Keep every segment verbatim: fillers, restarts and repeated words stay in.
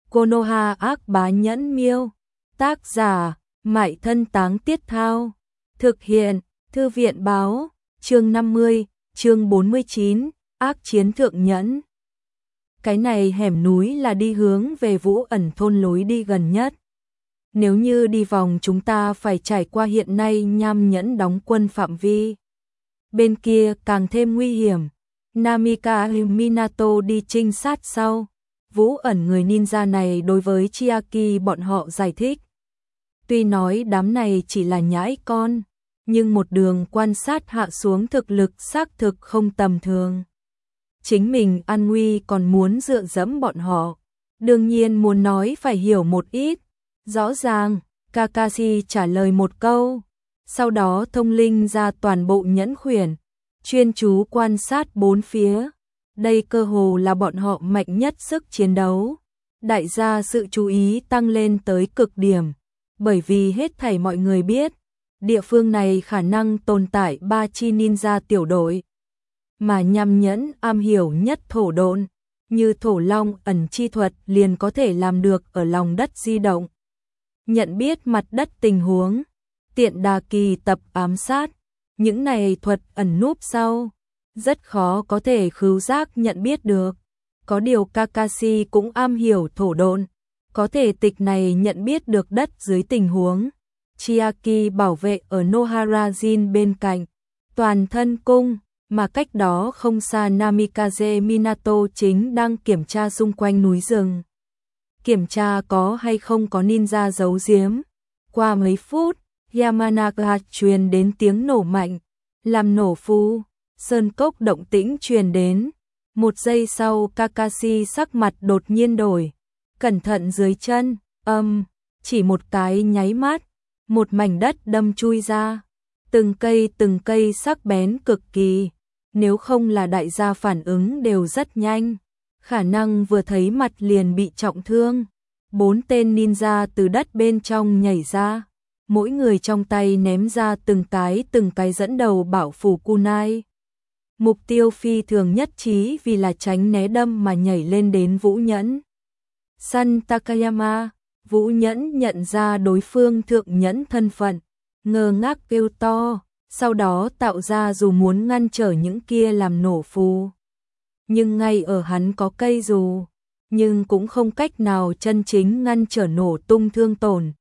Konoha ác bá nhẫn miêu. Tác giả, Mại Thân Táng Tiết Thao. Thực hiện, Thư viện báo, chương năm mươi, chương bốn mươi chín, ác chiến thượng nhẫn. Cái này hẻm núi là đi hướng về Vũ Ẩn thôn lối đi gần nhất. Nếu như đi vòng chúng ta phải trải qua hiện nay Nham Nhẫn đóng quân phạm vi. Bên kia càng thêm nguy hiểm. Namika Minato đi trinh sát sau. Vũ Ẩn người ninja này đối với Chiaki bọn họ giải thích. Tuy nói đám này chỉ là nhãi con, nhưng một đường quan sát hạ xuống thực lực xác thực không tầm thường. Chính mình an nguy còn muốn dựa dẫm bọn họ. Đương nhiên muốn nói phải hiểu một ít. Rõ ràng, Kakashi trả lời một câu. Sau đó thông linh ra toàn bộ nhẫn khuyển, chuyên chú quan sát bốn phía. Đây cơ hồ là bọn họ mạnh nhất sức chiến đấu. Đại gia sự chú ý tăng lên tới cực điểm, bởi vì hết thảy mọi người biết, địa phương này khả năng tồn tại ba chi ninja tiểu đội. Mà Nham Nhẫn am hiểu nhất thổ độn, như thổ long ẩn chi thuật liền có thể làm được ở lòng đất di động. Nhận biết mặt đất tình huống, tiện đà kỳ tập ám sát, những này thuật ẩn núp sau, rất khó có thể khứu giác nhận biết được. Có điều Kakashi cũng am hiểu thổ độn, có thể tịch này nhận biết được đất dưới tình huống. Chiaki bảo vệ ở Nohara-jin bên cạnh, toàn thân cung, mà cách đó không xa Namikaze Minato chính đang kiểm tra xung quanh núi rừng. Kiểm tra có hay không có ninja giấu giếm. Qua mấy phút, Yamanaka truyền đến tiếng nổ mạnh, làm nổ phu, sơn cốc động tĩnh truyền đến. Một giây sau Kakashi sắc mặt đột nhiên đổi, cẩn thận dưới chân, âm, chỉ một cái nháy mắt, một mảnh đất đâm chui ra, từng cây từng cây sắc bén cực kỳ, nếu không là đại gia phản ứng đều rất nhanh, khả năng vừa thấy mặt liền bị trọng thương. Bốn tên ninja từ đất bên trong nhảy ra, mỗi người trong tay ném ra từng cái từng cái dẫn đầu bảo phủ kunai. Mục tiêu phi thường nhất trí vì là tránh né đâm mà nhảy lên đến Vũ Nhẫn. San Takayama, Vũ Nhẫn nhận ra đối phương thượng nhẫn thân phận, ngơ ngác kêu to, sau đó tạo ra dù muốn ngăn trở những kia làm nổ phù. Nhưng ngay ở hắn có cây dù, nhưng cũng không cách nào chân chính ngăn trở nổ tung thương tổn.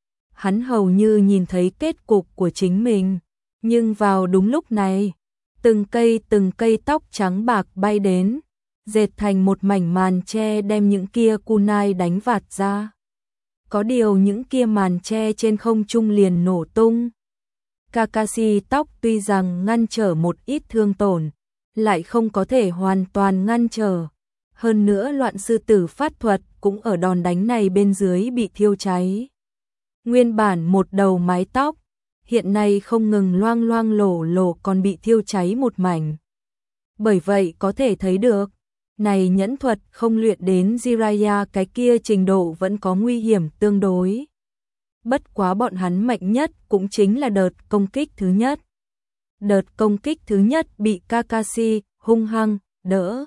Hắn hầu như nhìn thấy kết cục của chính mình, nhưng vào đúng lúc này, từng cây từng cây tóc trắng bạc bay đến, dệt thành một mảnh màn che đem những kia kunai đánh vạt ra. Có điều những kia màn che trên không trung liền nổ tung. Kakashi tóc tuy rằng ngăn trở một ít thương tổn, lại không có thể hoàn toàn ngăn trở. Hơn nữa loạn sư tử phát thuật cũng ở đòn đánh này bên dưới bị thiêu cháy. Nguyên bản một đầu mái tóc, hiện nay không ngừng loang loang lổ lổ còn bị thiêu cháy một mảnh. Bởi vậy có thể thấy được, này nhẫn thuật không luyện đến Jiraiya cái kia trình độ vẫn có nguy hiểm tương đối. Bất quá bọn hắn mạnh nhất cũng chính là đợt công kích thứ nhất. Đợt công kích thứ nhất bị Kakashi hung hăng đỡ.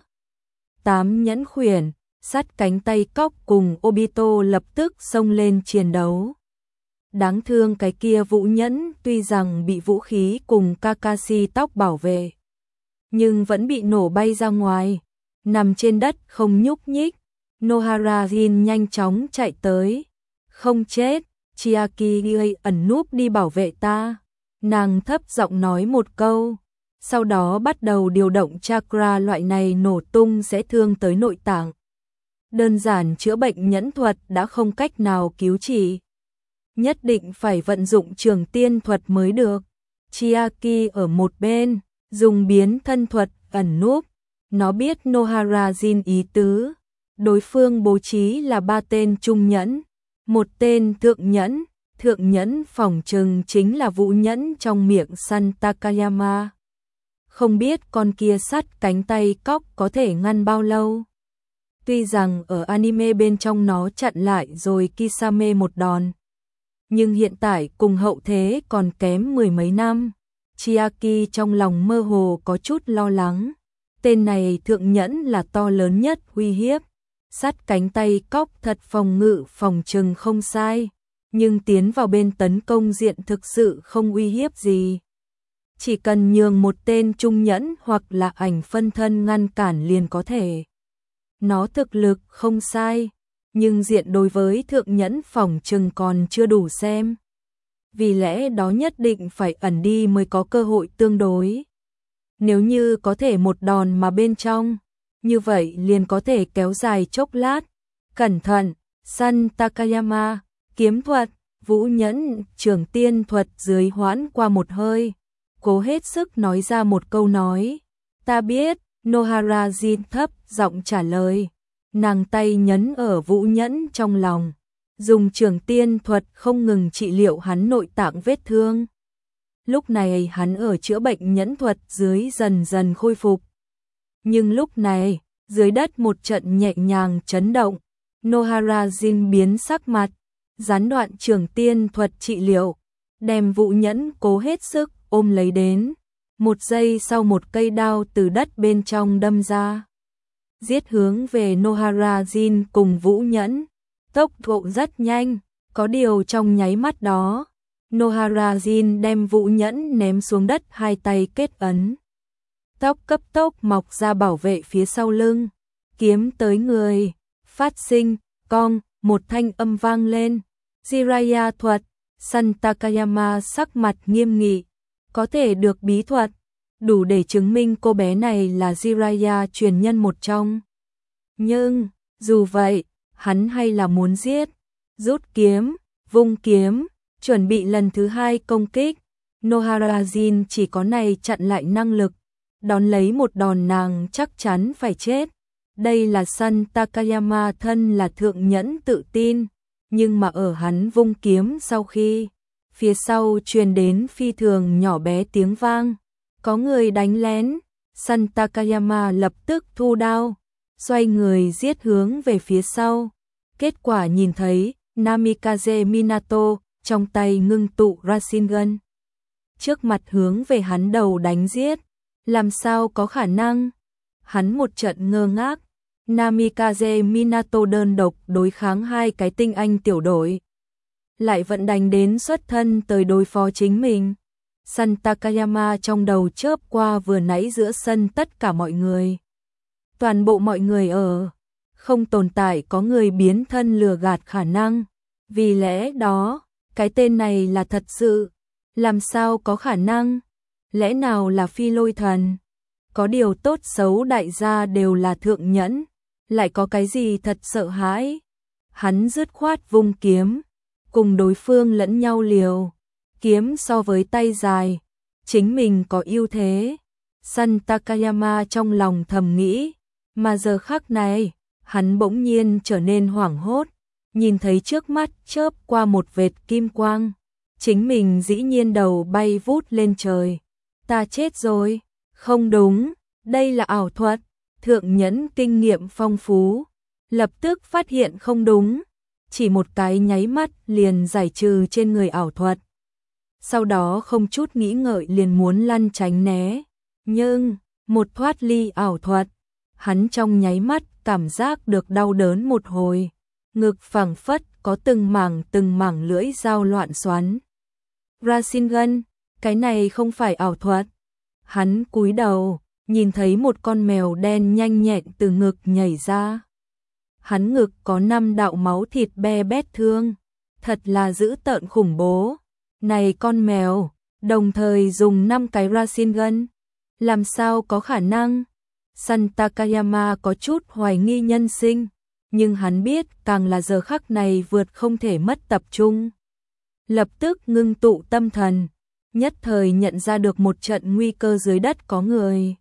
Tám nhẫn khuyển, sát cánh tay cóc cùng Obito lập tức xông lên chiến đấu. Đáng thương cái kia Vũ Nhẫn tuy rằng bị vũ khí cùng Kakashi tóc bảo vệ, nhưng vẫn bị nổ bay ra ngoài, nằm trên đất không nhúc nhích. Nohara-jin nhanh chóng chạy tới. Không chết, Chiaki gây ẩn núp đi bảo vệ ta. Nàng thấp giọng nói một câu, sau đó bắt đầu điều động chakra loại này nổ tung sẽ thương tới nội tạng. Đơn giản chữa bệnh nhẫn thuật đã không cách nào cứu trị. Nhất định phải vận dụng trường tiên thuật mới được. Chiaki ở một bên, dùng biến thân thuật ẩn núp. Nó biết Nohara-jin ý tứ. Đối phương bố trí là ba tên trung nhẫn, một tên thượng nhẫn. Thượng nhẫn phỏng chừng chính là Vũ Nhẫn trong miệng San Takayama. Không biết con kia sắt cánh tay cóc có thể ngăn bao lâu. Tuy rằng ở anime bên trong nó chặn lại rồi Kisame một đòn, nhưng hiện tại cùng hậu thế còn kém mười mấy năm. Chiaki trong lòng mơ hồ có chút lo lắng. Tên này thượng nhẫn là to lớn nhất uy hiếp. sát cánh tay cóc thật phòng ngự phòng trừng không sai, nhưng tiến vào bên tấn công diện thực sự không uy hiếp gì. Chỉ cần nhường một tên trung nhẫn hoặc là ảnh phân thân ngăn cản liền có thể. Nó thực lực không sai, nhưng diện đối với thượng nhẫn phòng trừng còn chưa đủ xem. Vì lẽ đó nhất định phải ẩn đi mới có cơ hội tương đối. Nếu như có thể một đòn mà bên trong, như vậy liền có thể kéo dài chốc lát. Cẩn thận, San Takayama, kiếm thuật, vũ nhẫn, trường tiên thuật dưới hoãn qua một hơi. Cố hết sức nói ra một câu nói. Ta biết, Nohara Jin thấp giọng trả lời. Nàng tay nhấn ở vũ nhẫn trong lòng. Dùng trường tiên thuật không ngừng trị liệu hắn nội tạng vết thương. Lúc này hắn ở chữa bệnh nhẫn thuật dưới dần dần khôi phục. Nhưng lúc này, dưới đất một trận nhẹ nhàng chấn động. Nohara Jin biến sắc mặt, gián đoạn trường tiên thuật trị liệu, đem vũ nhẫn cố hết sức ôm lấy đến. Một giây sau một cây đao từ đất bên trong đâm ra. Giết hướng về Nohara Jin cùng vũ nhẫn. Tốc độ rất nhanh, có điều trong nháy mắt đó. Nohara Jin đem vũ nhẫn ném xuống đất hai tay kết ấn. Tóc cấp tốc mọc ra bảo vệ phía sau lưng. Kiếm tới người, phát sinh, cong, một thanh âm vang lên. Jiraiya thuật, San Takayama sắc mặt nghiêm nghị. Có thể được bí thuật, đủ để chứng minh cô bé này là Jiraiya truyền nhân một trong. Nhưng, dù vậy, hắn hay là muốn giết. Rút kiếm, vung kiếm, chuẩn bị lần thứ hai công kích. Nohara Jin chỉ có này chặn lại năng lực. Đón lấy một đòn nàng chắc chắn phải chết. Đây là San Takayama thân là thượng nhẫn tự tin. Nhưng mà ở hắn vung kiếm sau khi, phía sau truyền đến phi thường nhỏ bé tiếng vang. Có người đánh lén. San Takayama lập tức thu đao, xoay người giết hướng về phía sau. Kết quả nhìn thấy Namikaze Minato trong tay ngưng tụ Rasengan. Trước mặt hướng về hắn đầu đánh giết. Làm sao có khả năng? Hắn một trận ngơ ngác. Namikaze Minato đơn độc đối kháng hai cái tinh anh tiểu đội. Lại vẫn đánh đến xuất thân tới đối phó chính mình. San Takayama trong đầu chớp qua vừa nãy giữa sân tất cả mọi người. Toàn bộ mọi người ở. Không tồn tại có người biến thân lừa gạt khả năng. Vì lẽ đó, cái tên này là thật sự. Làm sao có khả năng? Lẽ nào là phi lôi thần? Có điều tốt xấu đại gia đều là thượng nhẫn. Lại có cái gì thật sợ hãi? Hắn dứt khoát vung kiếm. Cùng đối phương lẫn nhau liều. Kiếm so với tay dài. Chính mình có ưu thế. San Takayama trong lòng thầm nghĩ. Mà giờ khắc này, hắn bỗng nhiên trở nên hoảng hốt. Nhìn thấy trước mắt chớp qua một vệt kim quang. Chính mình dĩ nhiên đầu bay vút lên trời. Ta chết rồi. Không đúng, đây là ảo thuật. Thượng nhẫn kinh nghiệm phong phú. Lập tức phát hiện không đúng. Chỉ một cái nháy mắt liền giải trừ trên người ảo thuật. Sau đó không chút nghĩ ngợi liền muốn lăn tránh né. Nhưng, một thoát ly ảo thuật. Hắn trong nháy mắt cảm giác được đau đớn một hồi. Ngực phẳng phất có từng mảng từng mảng lưỡi dao loạn xoắn. Rasengan, cái này không phải ảo thuật. Hắn cúi đầu, nhìn thấy một con mèo đen nhanh nhẹn từ ngực nhảy ra. Hắn ngực có năm đạo máu thịt be bét thương. Thật là dữ tợn khủng bố. Này con mèo, đồng thời dùng năm cái Rasengan. Làm sao có khả năng? San Takayama có chút hoài nghi nhân sinh. Nhưng hắn biết càng là giờ khắc này vượt không thể mất tập trung. Lập tức ngưng tụ tâm thần. Nhất thời nhận ra được một trận nguy cơ dưới đất có người.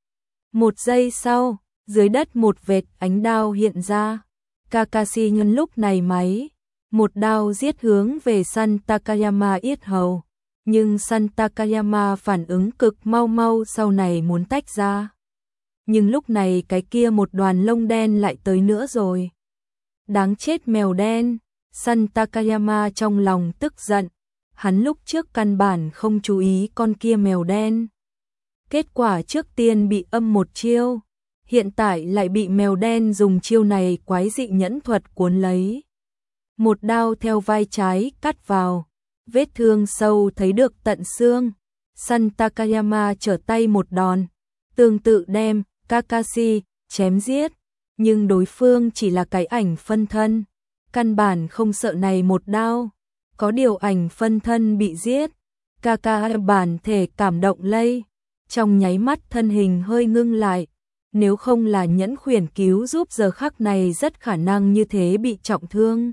Một giây sau, dưới đất một vệt ánh đao hiện ra. Kakashi nhân lúc này máy. Một đao giết hướng về San Takayama yết hầu. Nhưng San Takayama phản ứng cực mau mau sau này muốn tách ra. Nhưng lúc này cái kia một đoàn lông đen lại tới nữa rồi. Đáng chết mèo đen. San Takayama trong lòng tức giận. Hắn lúc trước căn bản không chú ý con kia mèo đen. Kết quả trước tiên bị âm một chiêu. hiện tại lại bị mèo đen dùng chiêu này quái dị nhẫn thuật cuốn lấy. Một đao theo vai trái cắt vào, vết thương sâu thấy được tận xương. San Takayama trở tay một đòn, tương tự đem Kakashi chém giết, nhưng đối phương chỉ là cái ảnh phân thân, căn bản không sợ này một đao. Có điều ảnh phân thân bị giết, Kakashi bản thể cảm động lây, trong nháy mắt thân hình hơi ngưng lại, nếu không là nhẫn khuyển cứu giúp giờ khắc này rất khả năng như thế bị trọng thương.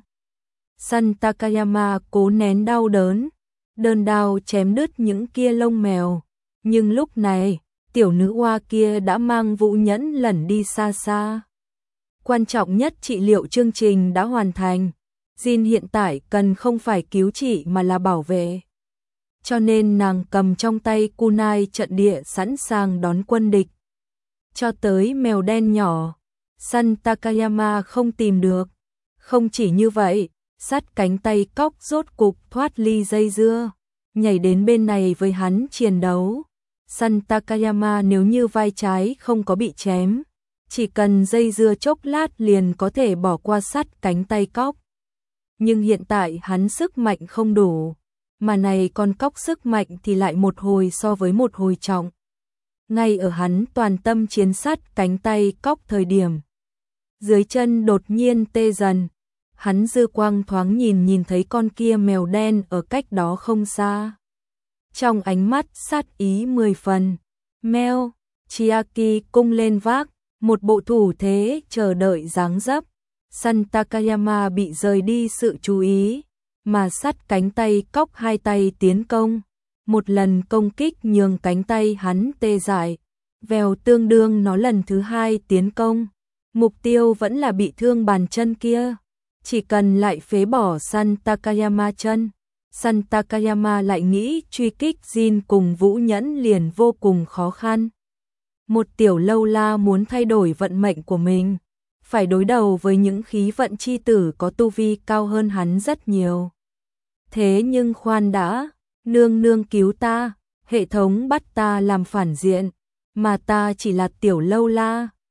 San Takayama cố nén đau đớn, đơn đao chém đứt những kia lông mèo, nhưng lúc này, tiểu nữ oa kia đã mang vũ nhẫn lẩn đi xa xa. Quan trọng nhất trị liệu chương trình đã hoàn thành, Jin hiện tại cần không phải cứu trị mà là bảo vệ. Cho nên nàng cầm trong tay kunai trận địa sẵn sàng đón quân địch. Cho tới mèo đen nhỏ, San Takayama không tìm được. Không chỉ như vậy, sát cánh tay cóc rốt cục thoát ly dây dưa, nhảy đến bên này với hắn chiến đấu. San Takayama nếu như vai trái không có bị chém, chỉ cần dây dưa chốc lát liền có thể bỏ qua sát cánh tay cóc. Nhưng hiện tại hắn sức mạnh không đủ, mà này con cóc sức mạnh thì lại một hồi so với một hồi trọng. Ngay ở hắn toàn tâm chiến sát cánh tay cóc thời điểm, dưới chân đột nhiên tê dần, hắn dư quang thoáng nhìn nhìn thấy con kia mèo đen ở cách đó không xa. Trong ánh mắt sát ý mười phần, mèo, Chiaki cung lên vác, một bộ thủ thế chờ đợi dáng dấp. San Takayama bị rời đi sự chú ý, mà sát cánh tay cóc hai tay tiến công. Một lần công kích nhường cánh tay hắn tê dại, vèo tương đương nó lần thứ hai tiến công. Mục tiêu vẫn là bị thương bàn chân kia, chỉ cần lại phế bỏ San Takayama chân, San Takayama lại nghĩ truy kích Jin cùng Vũ Nhẫn liền vô cùng khó khăn. Một tiểu lâu la muốn thay đổi vận mệnh của mình, phải đối đầu với những khí vận chi tử có tu vi cao hơn hắn rất nhiều. Thế nhưng khoan đã, nương nương cứu ta, hệ thống bắt ta làm phản diện, mà ta chỉ là tiểu lâu la,